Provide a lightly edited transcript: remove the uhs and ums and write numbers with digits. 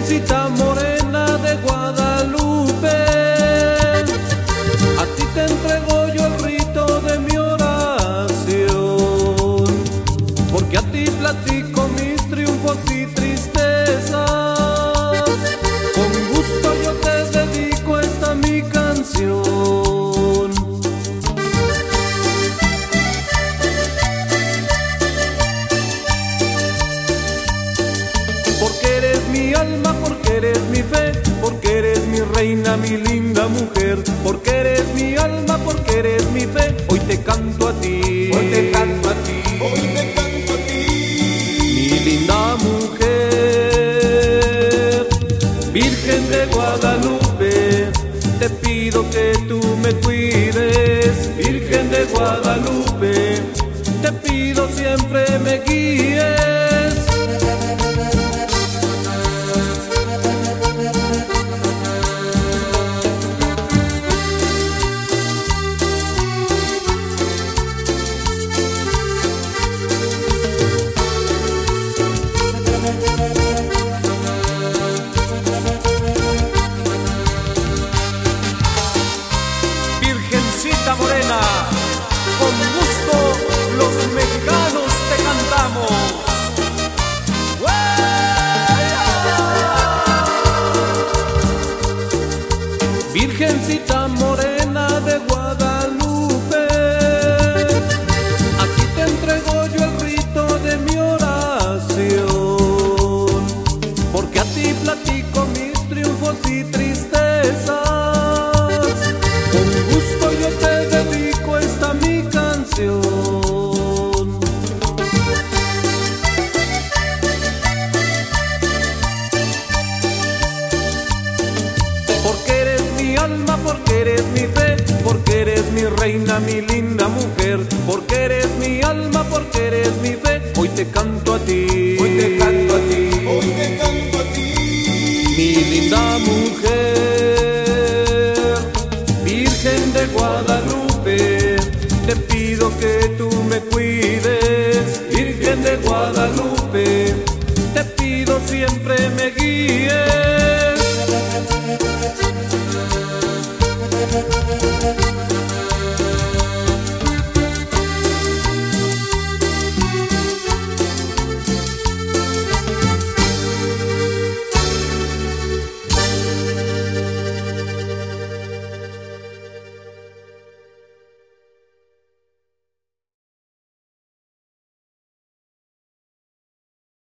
Virgencita morena de Guadalupe, a ti te entrego yo el rito de mi oración, porque a ti platico mis triunfos y tristezas. Con gusto yo te dedico esta mi canción. Porque eres mi alma, porque eres mi fe, porque eres mi reina, mi linda mujer. Porque eres mi alma, porque eres mi fe. Hoy te canto a ti, hoy te canto a ti, hoy te canto a ti, mi linda mujer. Virgen de Guadalupe, te pido que tú me cuides. Virgen de Guadalupe, te pido siempre me guíes. Virgencita morena, con gusto los mexicanos te cantamos. Virgencita morena de Guadalupe, aquí te entrego yo el rito de mi oración, porque a ti platico mis triunfos y tristezas. Con gusto yo te dedico esta mi canción. Porque eres mi alma, porque eres mi fe, porque eres mi reina, mi linda mujer. Porque eres mi alma, porque eres mi fe. Hoy te canto a ti, hoy te canto a ti, hoy te canto a ti, mi linda mujer.